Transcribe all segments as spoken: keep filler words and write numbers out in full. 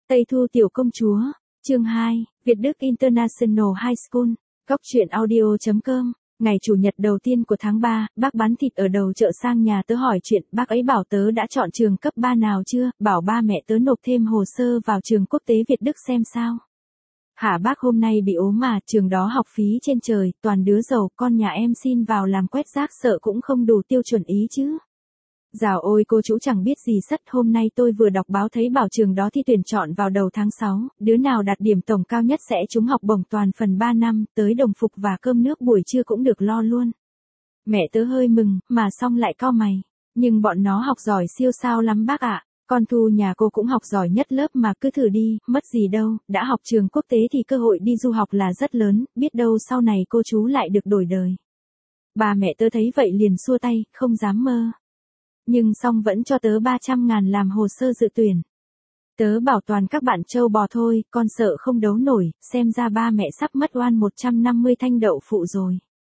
Tây Thu tiểu công chúa, chương hai, Việt Đức International High School, Cóc truyện audio chấm com. Ngày chủ nhật đầu tiên của tháng ba, bác bán thịt ở đầu chợ sang nhà tớ hỏi chuyện, bác ấy bảo tớ đã chọn trường cấp ba nào chưa, bảo ba mẹ tớ nộp thêm hồ sơ vào trường quốc tế Việt Đức xem sao. Hả bác hôm nay bị ốm mà, trường đó học phí trên trời, toàn đứa giàu, con nhà em xin vào làm quét rác sợ cũng không đủ tiêu chuẩn ý chứ. Dào ôi cô chú chẳng biết gì sất, hôm nay tôi vừa đọc báo thấy bảo trường đó thi tuyển chọn vào đầu tháng sáu, đứa nào đạt điểm tổng cao nhất sẽ trúng học bổng toàn phần ba năm, tới đồng phục và cơm nước buổi trưa cũng được lo luôn. Mẹ tớ hơi mừng, mà xong lại cau mày. Nhưng bọn nó học giỏi siêu sao lắm bác ạ, con Thu nhà cô cũng học giỏi nhất lớp mà cứ thử đi, mất gì đâu, đã học trường quốc tế thì cơ hội đi du học là rất lớn, biết đâu sau này cô chú lại được đổi đời. Bà mẹ tớ thấy vậy liền xua tay, không dám mơ. Nhưng xong vẫn cho tớ ba trăm ngàn làm hồ sơ dự tuyển. Tớ bảo toàn các bạn trâu bò thôi, con sợ không đấu nổi, xem ra ba mẹ sắp mất oan một trăm năm mươi thanh đậu phụ rồi.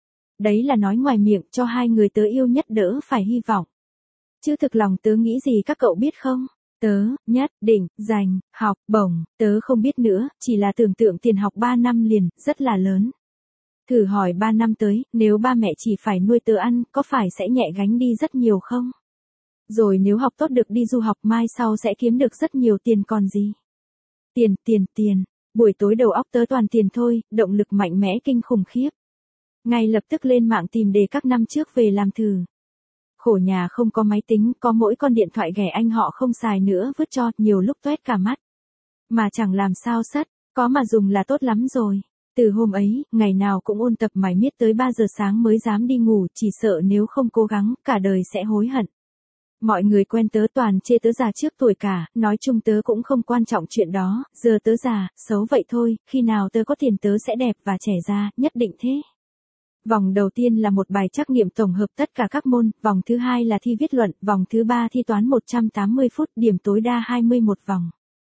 Đấy là nói ngoài miệng cho hai người tớ yêu nhất đỡ phải hy vọng. Chứ thực lòng tớ nghĩ gì các cậu biết không? Tớ, nhất định, giành, học, bổng, tớ không biết nữa, chỉ là tưởng tượng tiền học ba năm liền, rất là lớn. Thử hỏi ba năm tới, nếu ba mẹ chỉ phải nuôi tớ ăn, có phải sẽ nhẹ gánh đi rất nhiều không? Rồi nếu học tốt được đi du học mai sau sẽ kiếm được rất nhiều tiền còn gì. Tiền, tiền, tiền, buổi tối đầu óc tớ toàn tiền thôi, động lực mạnh mẽ kinh khủng khiếp. Ngay lập tức lên mạng tìm đề các năm trước về làm thử. Khổ nhà không có máy tính, có mỗi con điện thoại ghẻ anh họ không xài nữa vứt cho, nhiều lúc toét cả mắt. Mà chẳng làm sao sất, có mà dùng là tốt lắm rồi. Từ hôm ấy, ngày nào cũng ôn tập mải miết tới ba giờ sáng mới dám đi ngủ, chỉ sợ nếu không cố gắng, cả đời sẽ hối hận. Mọi người quen tớ toàn chê tớ già trước tuổi cả, nói chung tớ cũng không quan trọng chuyện đó, giờ tớ già, xấu vậy thôi, khi nào tớ có tiền tớ sẽ đẹp và trẻ ra, nhất định thế. Vòng đầu tiên là một bài trắc nghiệm tổng hợp tất cả các môn, vòng thứ hai là thi viết luận, vòng thứ ba thi toán một trăm tám mươi phút, điểm tối đa hai mươi mốt vòng.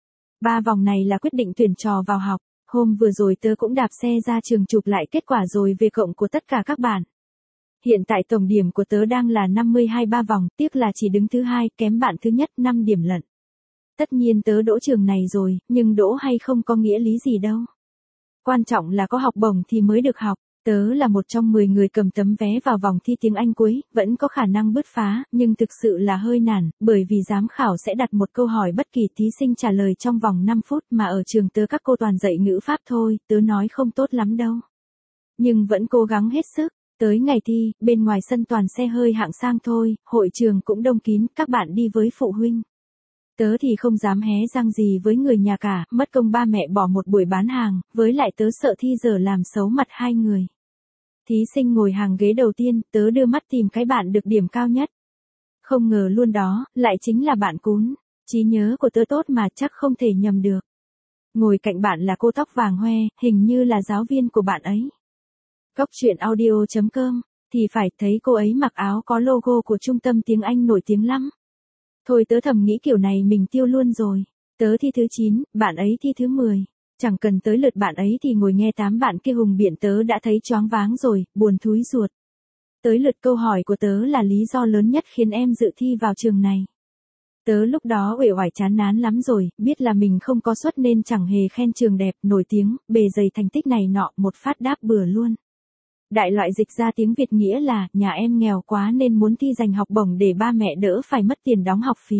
Ba vòng này là quyết định tuyển trò vào học, hôm vừa rồi tớ cũng đạp xe ra trường chụp lại kết quả rồi về cộng của tất cả các bạn. Hiện tại tổng điểm của tớ đang là năm mươi hai ba vòng, tiếc là chỉ đứng thứ hai, kém bạn thứ nhất năm điểm lận. Tất nhiên tớ đỗ trường này rồi, nhưng đỗ hay không có nghĩa lý gì đâu. Quan trọng là có học bổng thì mới được học. Tớ là một trong mười người cầm tấm vé vào vòng thi tiếng Anh cuối, vẫn có khả năng bứt phá, nhưng thực sự là hơi nản, bởi vì giám khảo sẽ đặt một câu hỏi bất kỳ thí sinh trả lời trong vòng năm phút mà ở trường tớ các cô toàn dạy ngữ pháp thôi, tớ nói không tốt lắm đâu. Nhưng vẫn cố gắng hết sức. Tới ngày thi, bên ngoài sân toàn xe hơi hạng sang thôi, hội trường cũng đông kín, các bạn đi với phụ huynh. Tớ thì không dám hé răng gì với người nhà cả, mất công ba mẹ bỏ một buổi bán hàng, với lại tớ sợ thi giờ làm xấu mặt hai người. Thí sinh ngồi hàng ghế đầu tiên, tớ đưa mắt tìm cái bạn được điểm cao nhất. Không ngờ luôn đó, lại chính là bạn Cún. Trí nhớ của tớ tốt mà chắc không thể nhầm được. Ngồi cạnh bạn là cô tóc vàng hoe, hình như là giáo viên của bạn ấy. Cóc truyện audio chấm com, thì phải thấy cô ấy mặc áo có logo của trung tâm tiếng Anh nổi tiếng lắm. Thôi tớ thầm nghĩ kiểu này mình tiêu luôn rồi. Tớ thi thứ chín, bạn ấy thi thứ mười. Chẳng cần tới lượt bạn ấy thì ngồi nghe tám bạn kia hùng biện tớ đã thấy choáng váng rồi, buồn thúi ruột. Tới lượt câu hỏi của tớ là lý do lớn nhất khiến em dự thi vào trường này. Tớ lúc đó uể oải chán nán lắm rồi, biết là mình không có suất nên chẳng hề khen trường đẹp, nổi tiếng, bề dày thành tích này nọ, một phát đáp bừa luôn. Đại loại dịch ra tiếng Việt nghĩa là, nhà em nghèo quá nên muốn thi giành học bổng để ba mẹ đỡ phải mất tiền đóng học phí.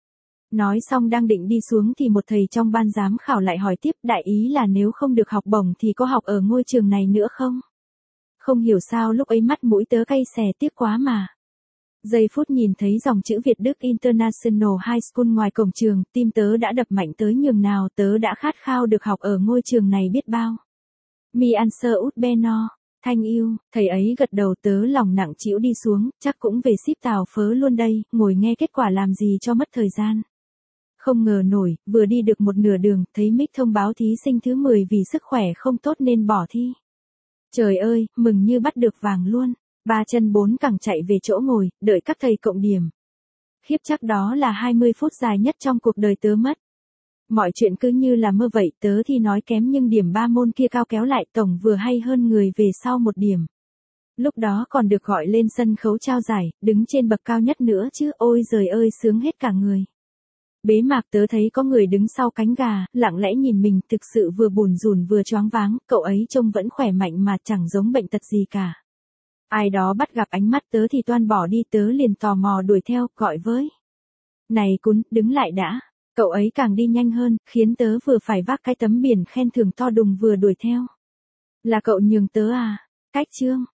Nói xong đang định đi xuống thì một thầy trong ban giám khảo lại hỏi tiếp, đại ý là nếu không được học bổng thì có học ở ngôi trường này nữa không? Không hiểu sao lúc ấy mắt mũi tớ cay xè tiếc quá mà. Giây phút nhìn thấy dòng chữ Việt Đức International High School ngoài cổng trường, tim tớ đã đập mạnh tới nhường nào, tớ đã khát khao được học ở ngôi trường này biết bao. Mi answer ut beno. Thanh yêu, thầy ấy gật đầu tớ lòng nặng chịu đi xuống, chắc cũng về ship tàu phớ luôn đây, ngồi nghe kết quả làm gì cho mất thời gian. Không ngờ nổi, vừa đi được một nửa đường, thấy mic thông báo thí sinh thứ mười vì sức khỏe không tốt nên bỏ thi. Trời ơi, mừng như bắt được vàng luôn, ba chân bốn cẳng chạy về chỗ ngồi, đợi các thầy cộng điểm. Khiếp chắc đó là hai mươi phút dài nhất trong cuộc đời tớ mất. Mọi chuyện cứ như là mơ vậy, tớ thì nói kém nhưng điểm ba môn kia cao kéo lại tổng vừa hay hơn người về sau một điểm. Lúc đó còn được gọi lên sân khấu trao giải, đứng trên bậc cao nhất nữa chứ, ôi giời ơi sướng hết cả người. Bế mạc tớ thấy có người đứng sau cánh gà, lặng lẽ nhìn mình, thực sự vừa buồn rùn vừa choáng váng, cậu ấy trông vẫn khỏe mạnh mà chẳng giống bệnh tật gì cả. Ai đó bắt gặp ánh mắt tớ thì toan bỏ đi, tớ liền tò mò đuổi theo, gọi với. Này Cún, đứng lại đã. Cậu ấy càng đi nhanh hơn, khiến tớ vừa phải vác cái tấm biển khen thưởng to đùng vừa đuổi theo. Là cậu nhường tớ à? Cách chương.